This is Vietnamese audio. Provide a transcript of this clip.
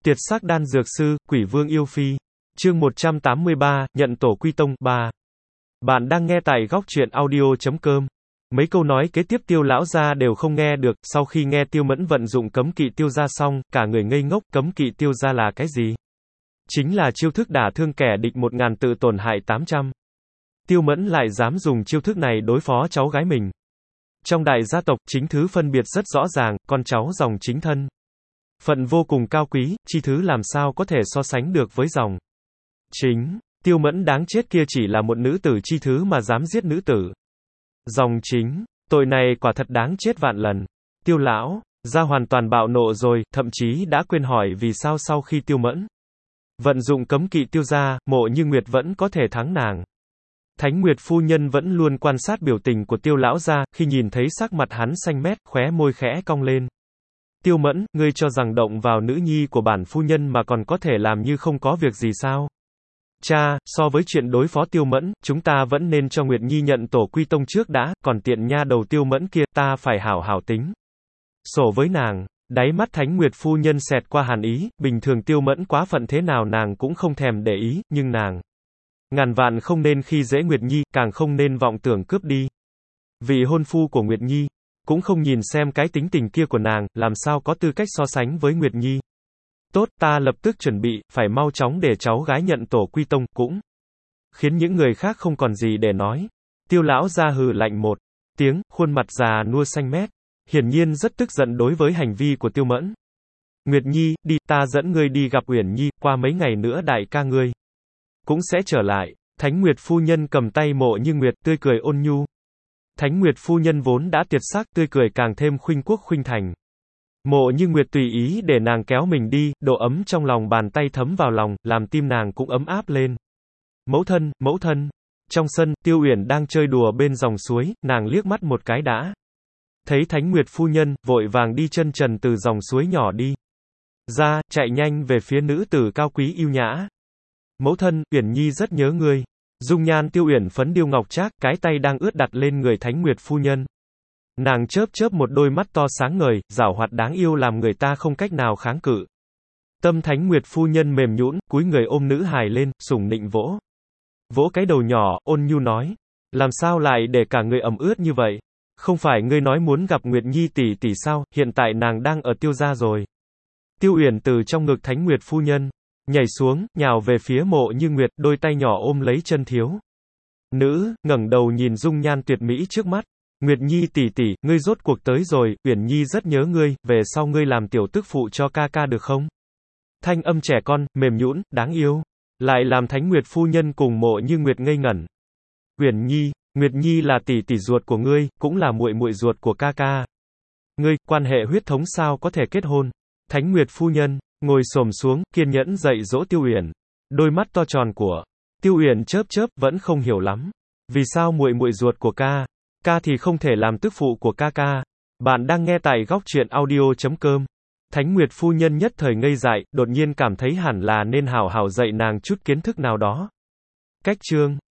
Tiệt sắc đan dược sư, quỷ vương yêu phi. Chương 183, nhận tổ quy tông, 3. Bạn đang nghe tại góc truyện audio.com. Mấy câu nói kế tiếp Tiêu lão gia đều không nghe được, sau khi nghe Tiêu Mẫn vận dụng cấm kỵ tiêu gia xong, cả người ngây ngốc, cấm kỵ tiêu gia là cái gì? Chính là chiêu thức đả thương kẻ địch 1000 tự tổn hại 800. Tiêu Mẫn lại dám dùng chiêu thức này đối phó cháu gái mình. Trong đại gia tộc, chính thứ phân biệt rất rõ ràng, con cháu dòng chính thân. Phận vô cùng cao quý, chi thứ làm sao có thể so sánh được với dòng chính. Tiêu Mẫn đáng chết kia chỉ là một nữ tử chi thứ mà dám giết nữ tử dòng chính. Tội này quả thật đáng chết vạn lần. Tiêu lão gia hoàn toàn bạo nộ rồi, thậm chí đã quên hỏi vì sao sau khi Tiêu Mẫn vận dụng cấm kỵ tiêu gia, Mộ Như Nguyệt vẫn có thể thắng nàng. Thánh Nguyệt phu nhân vẫn luôn quan sát biểu tình của Tiêu lão gia, khi nhìn thấy sắc mặt hắn xanh mét, khóe môi khẽ cong lên. Tiêu Mẫn, ngươi cho rằng động vào nữ nhi của bản phu nhân mà còn có thể làm như không có việc gì sao? Cha, so với chuyện đối phó Tiêu Mẫn, chúng ta vẫn nên cho Nguyệt Nhi nhận tổ quy tông trước đã, còn tiện nha đầu Tiêu Mẫn kia, ta phải hảo hảo tính sổ với nàng. Đáy mắt Thánh Nguyệt phu nhân xẹt qua hàn ý, bình thường Tiêu Mẫn quá phận thế nào nàng cũng không thèm để ý, nhưng nàng ngàn vạn không nên khi dễ Nguyệt Nhi, càng không nên vọng tưởng cướp đi vị hôn phu của Nguyệt Nhi. Cũng không nhìn xem cái tính tình kia của nàng, làm sao có tư cách so sánh với Nguyệt Nhi. Tốt, ta lập tức chuẩn bị, phải mau chóng để cháu gái nhận tổ quy tông, cũng khiến những người khác không còn gì để nói. Tiêu lão gia hừ lạnh một tiếng, khuôn mặt già nua xanh mét, hiển nhiên rất tức giận đối với hành vi của Tiêu Mẫn. Nguyệt Nhi, đi, ta dẫn ngươi đi gặp Uyển Nhi, qua mấy ngày nữa đại ca ngươi cũng sẽ trở lại. Thánh Nguyệt phu nhân cầm tay Mộ Như Nguyệt, tươi cười ôn nhu. Thánh Nguyệt phu nhân vốn đã tiệt sắc, tươi cười càng thêm khuynh quốc khuynh thành. Mộ Như Nguyệt tùy ý để nàng kéo mình đi, độ ấm trong lòng bàn tay thấm vào lòng, làm tim nàng cũng ấm áp lên. Mẫu thân, mẫu thân. Trong sân, Tiêu Uyển đang chơi đùa bên dòng suối, nàng liếc mắt một cái đã thấy Thánh Nguyệt phu nhân, vội vàng đi chân trần từ dòng suối nhỏ đi ra, chạy nhanh về phía nữ tử cao quý yêu nhã. Mẫu thân, Uyển Nhi rất nhớ ngươi. Dung nhan Tiêu Uyển phấn điêu ngọc trác, cái tay đang ướt đặt lên người Thánh Nguyệt phu nhân. Nàng chớp chớp một đôi mắt to sáng ngời, giảo hoạt đáng yêu làm người ta không cách nào kháng cự. Tâm Thánh Nguyệt phu nhân mềm nhũn, cúi người ôm nữ hài lên, sủng nịnh vỗ cái đầu nhỏ, ôn nhu nói: "Làm sao lại để cả người ẩm ướt như vậy? Không phải ngươi nói muốn gặp Nguyệt Nhi tỷ tỷ sao, hiện tại nàng đang ở Tiêu gia rồi." Tiêu Uyển từ trong ngực Thánh Nguyệt phu nhân nhảy xuống, nhào về phía Mộ Như Nguyệt, đôi tay nhỏ ôm lấy chân thiếu nữ, ngẩng đầu nhìn dung nhan tuyệt mỹ trước mắt. Nguyệt Nhi tỷ tỷ, ngươi rốt cuộc tới rồi, Uyển Nhi rất nhớ ngươi, về sau ngươi làm tiểu tức phụ cho ca ca được không? Thanh âm trẻ con, mềm nhũn, đáng yêu, lại làm Thánh Nguyệt phu nhân cùng Mộ Như Nguyệt ngây ngẩn. Uyển Nhi, Nguyệt Nhi là tỷ tỷ ruột của ngươi, cũng là muội muội ruột của ca ca. Ngươi, quan hệ huyết thống sao có thể kết hôn? Thánh Nguyệt phu nhân ngồi xổm xuống, kiên nhẫn dạy dỗ Tiêu Uyển. Đôi mắt to tròn của Tiêu Uyển chớp chớp, vẫn không hiểu lắm. Vì sao muội muội ruột của ca thì không thể làm tức phụ của ca ca? Bạn đang nghe tại góc truyện audio.com. Thánh Nguyệt phu nhân nhất thời ngây dại, đột nhiên cảm thấy hẳn là nên hảo hảo dạy nàng chút kiến thức nào đó. Cách chương